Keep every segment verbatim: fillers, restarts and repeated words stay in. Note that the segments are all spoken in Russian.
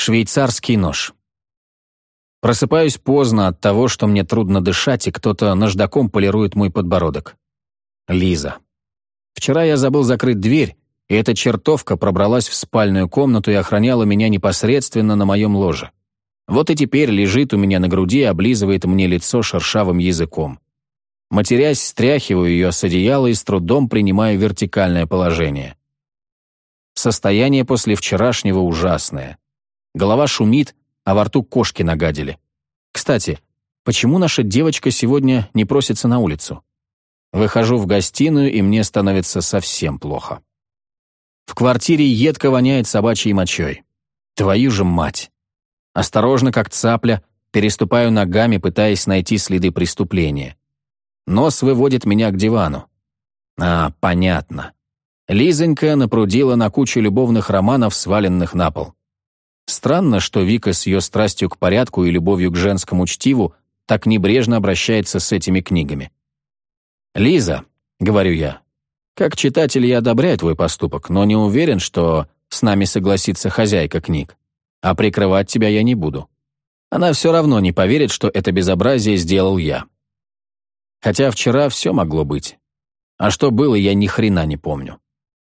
Швейцарский нож. Просыпаюсь поздно от того, что мне трудно дышать, и кто-то наждаком полирует мой подбородок. Лиза. Вчера я забыл закрыть дверь, и эта чертовка пробралась в спальную комнату и охраняла меня непосредственно на моем ложе. Вот и теперь лежит у меня на груди и облизывает мне лицо шершавым языком. Матерясь, стряхиваю ее с одеяла и с трудом принимаю вертикальное положение. Состояние после вчерашнего ужасное. Голова шумит, а во рту кошки нагадили. Кстати, почему наша девочка сегодня не просится на улицу? Выхожу в гостиную, и мне становится совсем плохо. В квартире едко воняет собачьей мочой. Твою же мать! Осторожно, как цапля, переступаю ногами, пытаясь найти следы преступления. Нос выводит меня к дивану. А, понятно. Лизонька напрудила на кучу любовных романов, сваленных на пол. Странно, что Вика с ее страстью к порядку и любовью к женскому чтиву так небрежно обращается с этими книгами. «Лиза», — говорю я, — «как читатель я одобряю твой поступок, но не уверен, что с нами согласится хозяйка книг. А прикрывать тебя я не буду. Она все равно не поверит, что это безобразие сделал я. Хотя вчера все могло быть. А что было, я ни хрена не помню».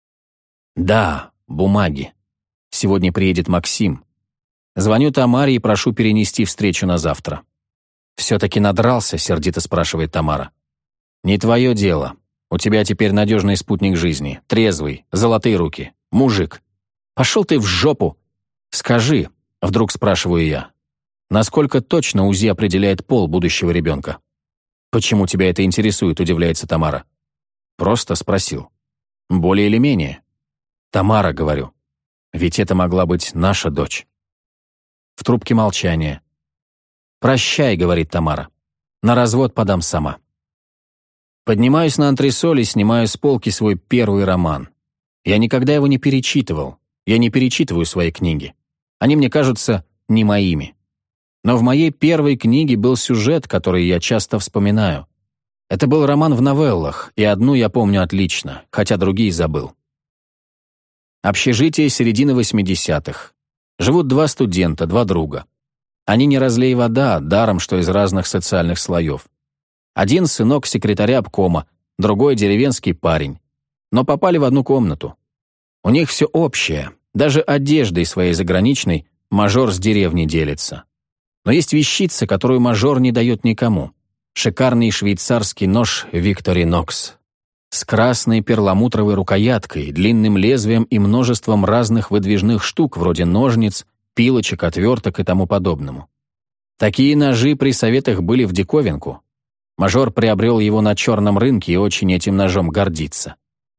«Да, бумаги. Сегодня приедет Максим. Звоню Тамаре и прошу перенести встречу на завтра». «Все-таки надрался?» — сердито спрашивает Тамара. «Не твое дело. У тебя теперь надежный спутник жизни. Трезвый, золотые руки. Мужик. Пошел ты в жопу!» «Скажи», — вдруг спрашиваю я, «насколько точно УЗИ определяет пол будущего ребенка?» «Почему тебя это интересует?» — удивляется Тамара. «Просто спросил. Более или менее?» «Тамара», — говорю, «ведь это могла быть наша дочь». В трубке молчание. «Прощай», — говорит Тамара. «На развод подам сама». Поднимаюсь на антресоль и снимаю с полки свой первый роман. Я никогда его не перечитывал. Я не перечитываю свои книги. Они мне кажутся не моими. Но в моей первой книге был сюжет, который я часто вспоминаю. Это был роман в новеллах, и одну я помню отлично, хотя другие забыл. Общежитие середины восьмидесятых. Живут два студента, два друга. Они не разлей вода, даром, что из разных социальных слоев. Один сынок секретаря обкома, другой деревенский парень. Но попали в одну комнату. У них все общее, даже одеждой своей заграничной мажор с деревни делится. Но есть вещица, которую мажор не дает никому. Шикарный швейцарский нож Victorinox. С красной перламутровой рукояткой, длинным лезвием и множеством разных выдвижных штук, вроде ножниц, пилочек, отверток и тому подобному. Такие ножи при советах были в диковинку. Мажор приобрел его на черном рынке и очень этим ножом гордится.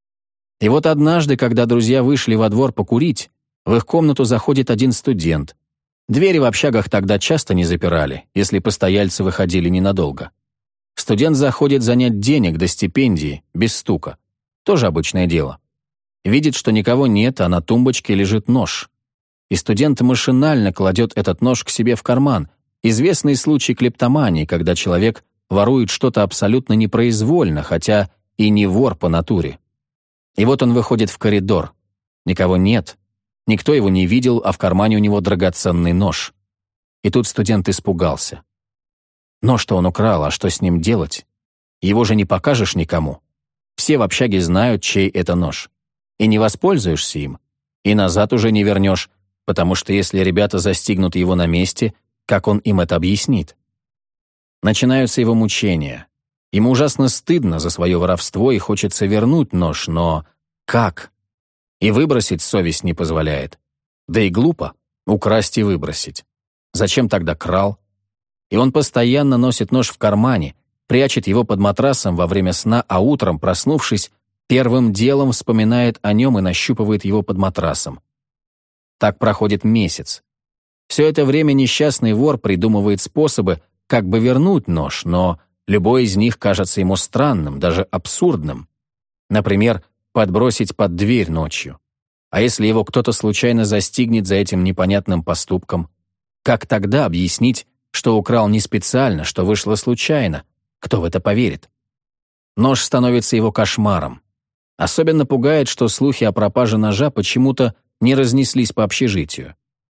И вот однажды, когда друзья вышли во двор покурить, в их комнату заходит один студент. Двери в общагах тогда часто не запирали, если постояльцы выходили ненадолго. Студент заходит занять денег до стипендии, без стука. Тоже обычное дело. Видит, что никого нет, а на тумбочке лежит нож. И студент машинально кладет этот нож к себе в карман. Известный случай клептомании, когда человек ворует что-то абсолютно непроизвольно, хотя и не вор по натуре. И вот он выходит в коридор. Никого нет. Никто его не видел, а в кармане у него драгоценный нож. И тут студент испугался. Нож-то он украл, а что с ним делать? Его же не покажешь никому. Все в общаге знают, чей это нож. И не воспользуешься им. И назад уже не вернешь, потому что если ребята застигнут его на месте, как он им это объяснит? Начинаются его мучения. Ему ужасно стыдно за свое воровство и хочется вернуть нож, но как? И выбросить совесть не позволяет. Да и глупо украсть и выбросить. Зачем тогда крал? И он постоянно носит нож в кармане, прячет его под матрасом во время сна, а утром, проснувшись, первым делом вспоминает о нем и нащупывает его под матрасом. Так проходит месяц. Все это время несчастный вор придумывает способы, как бы вернуть нож, но любой из них кажется ему странным, даже абсурдным. Например, подбросить под дверь ночью. А если его кто-то случайно застигнет за этим непонятным поступком? Как тогда объяснить, что украл не специально, что вышло случайно? Кто в это поверит? Нож становится его кошмаром. Особенно пугает, что слухи о пропаже ножа почему-то не разнеслись по общежитию.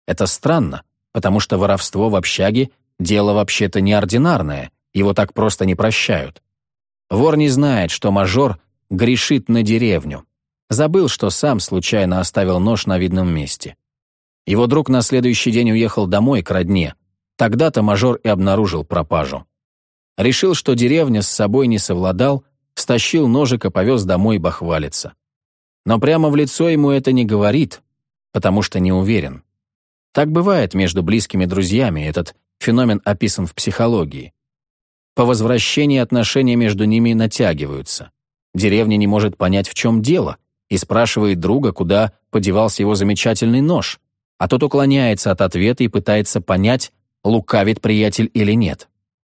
Это странно, потому что воровство в общаге – дело вообще-то неординарное, его так просто не прощают. Вор не знает, что мажор грешит на деревню. Забыл, что сам случайно оставил нож на видном месте. Его друг на следующий день уехал домой к родне. Тогда-то мажор и обнаружил пропажу. Решил, что деревня с собой не совладал, стащил ножик и повез домой бахвалиться. Но прямо в лицо ему это не говорит, потому что не уверен. Так бывает между близкими друзьями, этот феномен описан в психологии. По возвращении отношения между ними натягиваются. Деревня не может понять, в чем дело, и спрашивает друга, куда подевался его замечательный нож, а тот уклоняется от ответа и пытается понять, лукавит приятель или нет.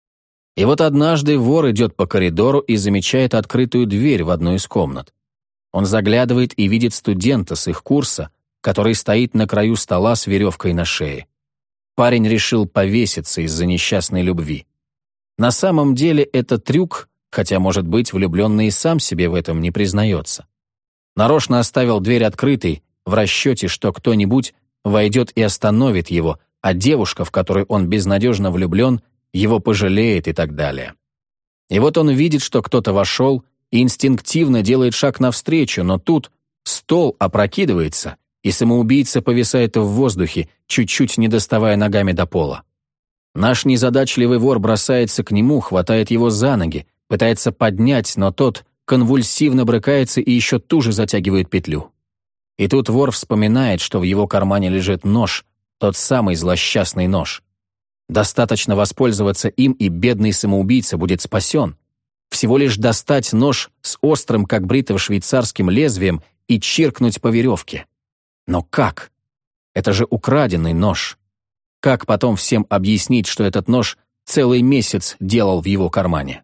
И вот однажды вор идет по коридору и замечает открытую дверь в одну из комнат. Он заглядывает и видит студента с их курса, который стоит на краю стола с веревкой на шее. Парень решил повеситься из-за несчастной любви. На самом деле это трюк, хотя, может быть, влюбленный и сам себе в этом не признается. Нарочно оставил дверь открытой, в расчете, что кто-нибудь войдет и остановит его, а девушка, в которую он безнадежно влюблен, его пожалеет и так далее. И вот он видит, что кто-то вошел и инстинктивно делает шаг навстречу, но тут стол опрокидывается, и самоубийца повисает в воздухе, чуть-чуть не доставая ногами до пола. Наш незадачливый вор бросается к нему, хватает его за ноги, пытается поднять, но тот конвульсивно брыкается и еще туже затягивает петлю. И тут вор вспоминает, что в его кармане лежит нож, тот самый злосчастный нож. Достаточно воспользоваться им, и бедный самоубийца будет спасен. Всего лишь достать нож с острым, как бритва, швейцарским лезвием и чиркнуть по веревке. Но как? Это же украденный нож. Как потом всем объяснить, что этот нож целый месяц делал в его кармане?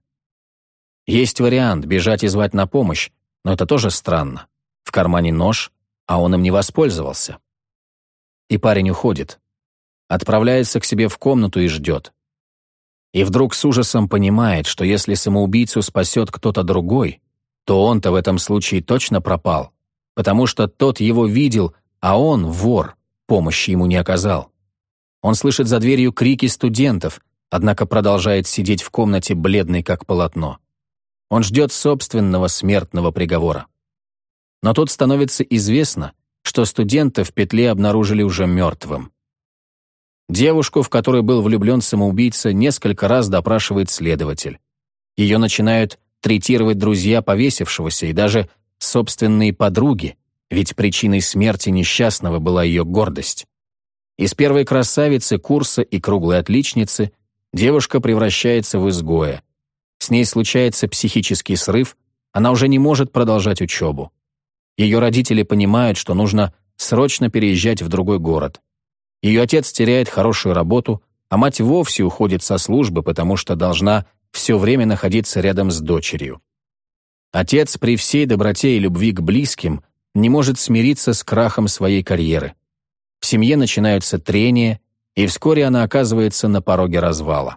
Есть вариант бежать и звать на помощь, но это тоже странно. В кармане нож, а он им не воспользовался. И парень уходит. Отправляется к себе в комнату и ждет. И вдруг с ужасом понимает, что если самоубийцу спасет кто-то другой, то он-то в этом случае точно пропал, потому что тот его видел, а он, вор, помощи ему не оказал. Он слышит за дверью крики студентов, однако продолжает сидеть в комнате бледный как полотно. Он ждет собственного смертного приговора. Но тут становится известно, что студента в петле обнаружили уже мертвым. Девушку, в которую был влюблен самоубийца, несколько раз допрашивает следователь. Ее начинают третировать друзья повесившегося и даже собственные подруги, ведь причиной смерти несчастного была ее гордость. Из первой красавицы курса и круглой отличницы девушка превращается в изгоя. С ней случается психический срыв, она уже не может продолжать учебу. Ее родители понимают, что нужно срочно переезжать в другой город. Ее отец теряет хорошую работу, а мать вовсе уходит со службы, потому что должна все время находиться рядом с дочерью. Отец при всей доброте и любви к близким не может смириться с крахом своей карьеры. В семье начинаются трения, и вскоре она оказывается на пороге развала.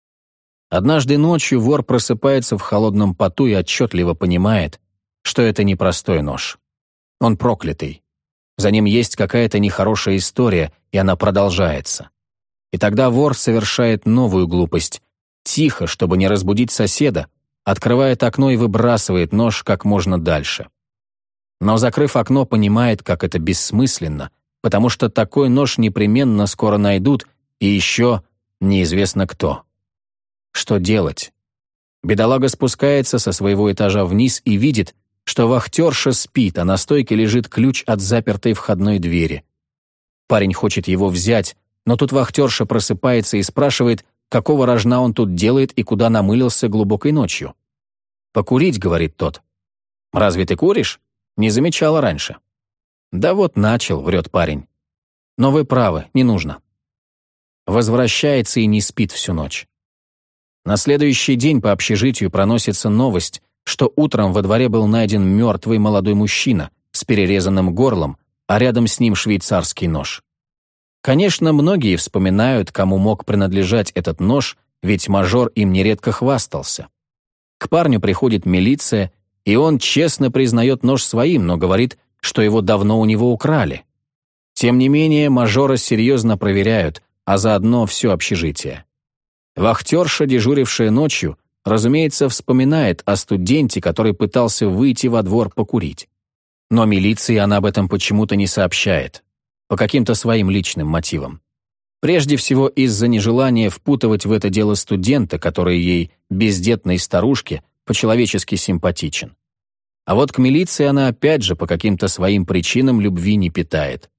Однажды ночью вор просыпается в холодном поту и отчетливо понимает, что это не простой нож. Он проклятый. За ним есть какая-то нехорошая история, и она продолжается. И тогда вор совершает новую глупость. Тихо, чтобы не разбудить соседа, открывает окно и выбрасывает нож как можно дальше. Но, закрыв окно, понимает, как это бессмысленно, потому что такой нож непременно скоро найдут, и еще неизвестно кто. Что делать? Бедолага спускается со своего этажа вниз и видит, что вахтерша спит, а на стойке лежит ключ от запертой входной двери. Парень хочет его взять, но тут вахтерша просыпается и спрашивает, какого рожна он тут делает и куда намылился глубокой ночью. «Покурить», — говорит тот. «Разве ты куришь? Не замечала раньше». «Да вот начал», — врет парень. «Но вы правы, не нужно». Возвращается и не спит всю ночь. На следующий день по общежитию проносится новость, что утром во дворе был найден мертвый молодой мужчина с перерезанным горлом, а рядом с ним швейцарский нож. Конечно, многие вспоминают, кому мог принадлежать этот нож, ведь мажор им нередко хвастался. К парню приходит милиция, и он честно признает нож своим, но говорит, что его давно у него украли. Тем не менее, мажора серьезно проверяют, а заодно все общежитие. Вахтерша, дежурившая ночью, разумеется, вспоминает о студенте, который пытался выйти во двор покурить. Но милиции она об этом почему-то не сообщает, по каким-то своим личным мотивам. Прежде всего из-за нежелания впутывать в это дело студента, который ей, бездетной старушке, по-человечески симпатичен. А вот к милиции она опять же по каким-то своим причинам любви не питает.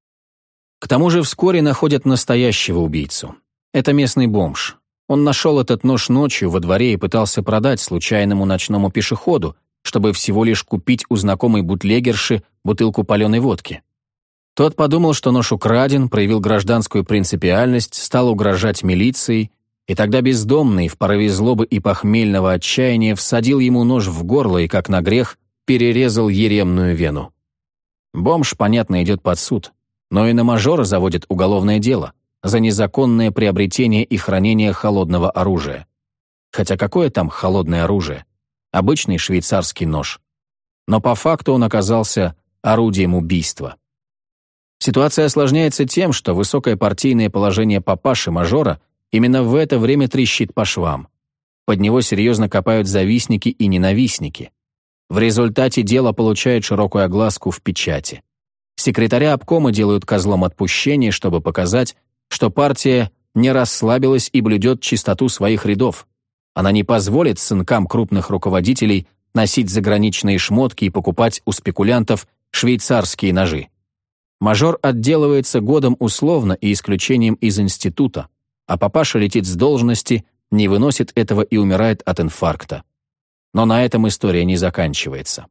К тому же вскоре находят настоящего убийцу. Это местный бомж. Он нашел этот нож ночью во дворе и пытался продать случайному ночному пешеходу, чтобы всего лишь купить у знакомой бутлегерши бутылку паленой водки. Тот подумал, что нож украден, проявил гражданскую принципиальность, стал угрожать милицией, и тогда бездомный, в порыве злобы и похмельного отчаяния, всадил ему нож в горло и, как на грех, перерезал еремную вену. Бомж, понятно, идет под суд, но и на мажора заводят уголовное дело за незаконное приобретение и хранение холодного оружия. Хотя какое там холодное оружие? Обычный швейцарский нож. Но по факту он оказался орудием убийства. Ситуация осложняется тем, что высокое партийное положение папаши-мажора именно в это время трещит по швам. Под него серьезно копают завистники и ненавистники. В результате дело получает широкую огласку в печати. Секретаря обкома делают козлом отпущения, чтобы показать, что партия не расслабилась и блюдет чистоту своих рядов. Она не позволит сынкам крупных руководителей носить заграничные шмотки и покупать у спекулянтов швейцарские ножи. Мажор отделывается годом условно и исключением из института, а папаша летит с должности, не выносит этого и умирает от инфаркта. Но на этом история не заканчивается.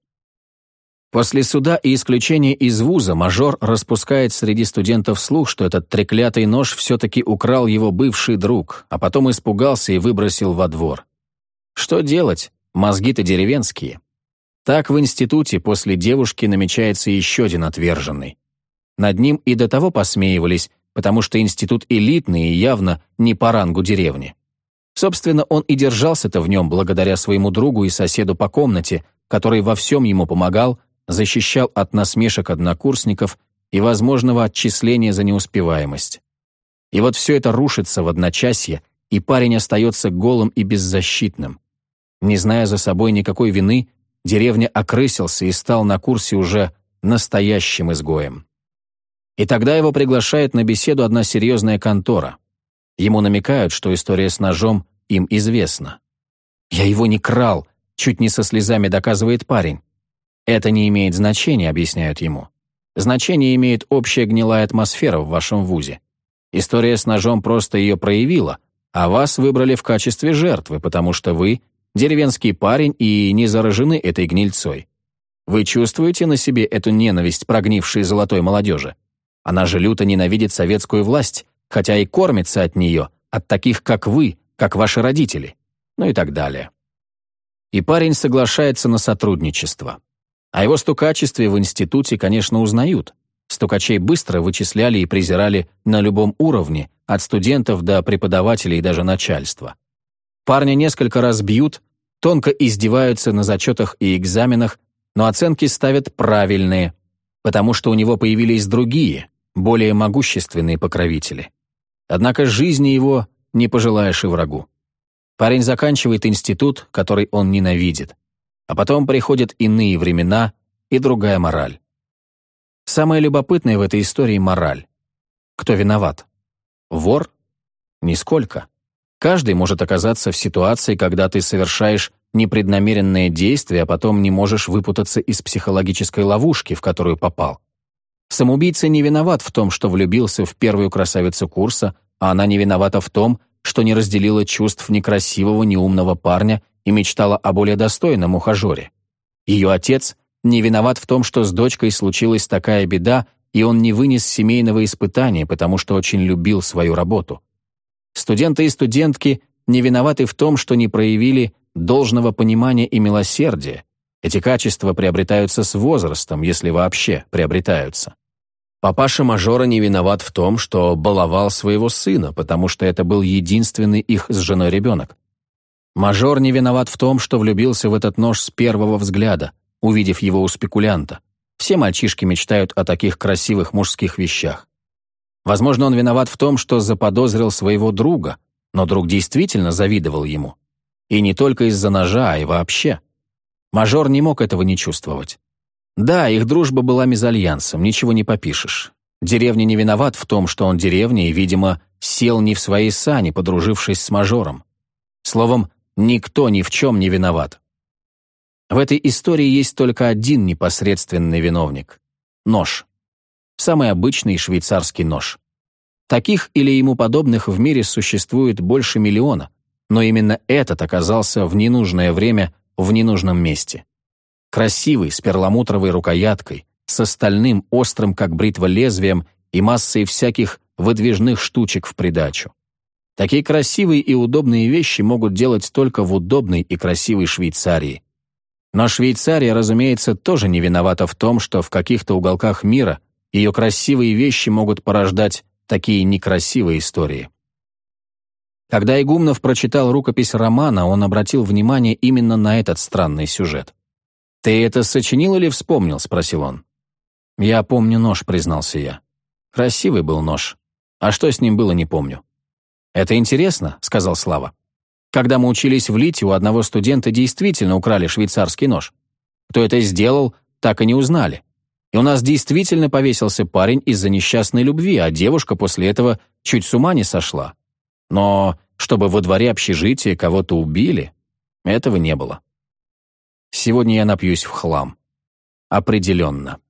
После суда и исключения из вуза мажор распускает среди студентов слух, что этот треклятый нож все-таки украл его бывший друг, а потом испугался и выбросил во двор. Что делать? Мозги-то деревенские. Так в институте после девушки намечается еще один отверженный. Над ним и до того посмеивались, потому что институт элитный и явно не по рангу деревни. Собственно, он и держался-то в нем благодаря своему другу и соседу по комнате, который во всем ему помогал, защищал от насмешек однокурсников и возможного отчисления за неуспеваемость. И вот все это рушится в одночасье, и парень остается голым и беззащитным. Не зная за собой никакой вины, деревня окрысился и стал на курсе уже настоящим изгоем. И тогда его приглашает на беседу одна серьезная контора. Ему намекают, что история с ножом им известна. «Я его не крал», — чуть не со слезами доказывает парень. «Это не имеет значения», — объясняют ему. «Значение имеет общая гнилая атмосфера в вашем вузе. История с ножом просто ее проявила, а вас выбрали в качестве жертвы, потому что вы деревенский парень и не заражены этой гнильцой. Вы чувствуете на себе эту ненависть прогнившей золотой молодежи? Она же люто ненавидит советскую власть, хотя и кормится от нее, от таких, как вы, как ваши родители». Ну и так далее. И парень соглашается на сотрудничество. О его стукачестве в институте, конечно, узнают. Стукачей быстро вычисляли и презирали на любом уровне, от студентов до преподавателей и даже начальства. Парня несколько раз бьют, тонко издеваются на зачетах и экзаменах, но оценки ставят правильные, потому что у него появились другие, более могущественные покровители. Однако жизни его не пожелаешь и врагу. Парень заканчивает институт, который он ненавидит. А потом приходят иные времена и другая мораль. Самое любопытное в этой истории — мораль. Кто виноват? Вор? Нисколько. Каждый может оказаться в ситуации, когда ты совершаешь непреднамеренное действие, а потом не можешь выпутаться из психологической ловушки, в которую попал. Самоубийца не виноват в том, что влюбился в первую красавицу курса, а она не виновата в том, что не разделила чувств некрасивого, неумного парня и мечтала о более достойном ухажере. Ее отец не виноват в том, что с дочкой случилась такая беда, и он не вынес семейного испытания, потому что очень любил свою работу. Студенты и студентки не виноваты в том, что не проявили должного понимания и милосердия. Эти качества приобретаются с возрастом, если вообще приобретаются. Папаша-мажора не виноват в том, что баловал своего сына, потому что это был единственный их с женой ребенок. Мажор не виноват в том, что влюбился в этот нож с первого взгляда, увидев его у спекулянта. Все мальчишки мечтают о таких красивых мужских вещах. Возможно, он виноват в том, что заподозрил своего друга, но друг действительно завидовал ему. И не только из-за ножа, а и вообще. Мажор не мог этого не чувствовать. Да, их дружба была мезальянсом, ничего не попишешь. Деревня не виноват в том, что он деревня и, видимо, сел не в своей сани, подружившись с мажором. Словом, никто ни в чем не виноват. В этой истории есть только один непосредственный виновник — нож. Самый обычный швейцарский нож. Таких или ему подобных в мире существует больше миллиона, но именно этот оказался в ненужное время в ненужном месте. Красивый, с перламутровой рукояткой, с стальным, острым, как бритва, лезвием и массой всяких выдвижных штучек в придачу. Такие красивые и удобные вещи могут делать только в удобной и красивой Швейцарии. Но Швейцария, разумеется, тоже не виновата в том, что в каких-то уголках мира ее красивые вещи могут порождать такие некрасивые истории. Когда Игумнов прочитал рукопись романа, он обратил внимание именно на этот странный сюжет. «Ты это сочинил или вспомнил?» — спросил он. «Я помню нож», — признался я. «Красивый был нож. А что с ним было, не помню». «Это интересно», — сказал Слава. «Когда мы учились в Лите, у одного студента действительно украли швейцарский нож. Кто это сделал, так и не узнали. И у нас действительно повесился парень из-за несчастной любви, а девушка после этого чуть с ума не сошла. Но чтобы во дворе общежития кого-то убили, этого не было. Сегодня я напьюсь в хлам. Определенно».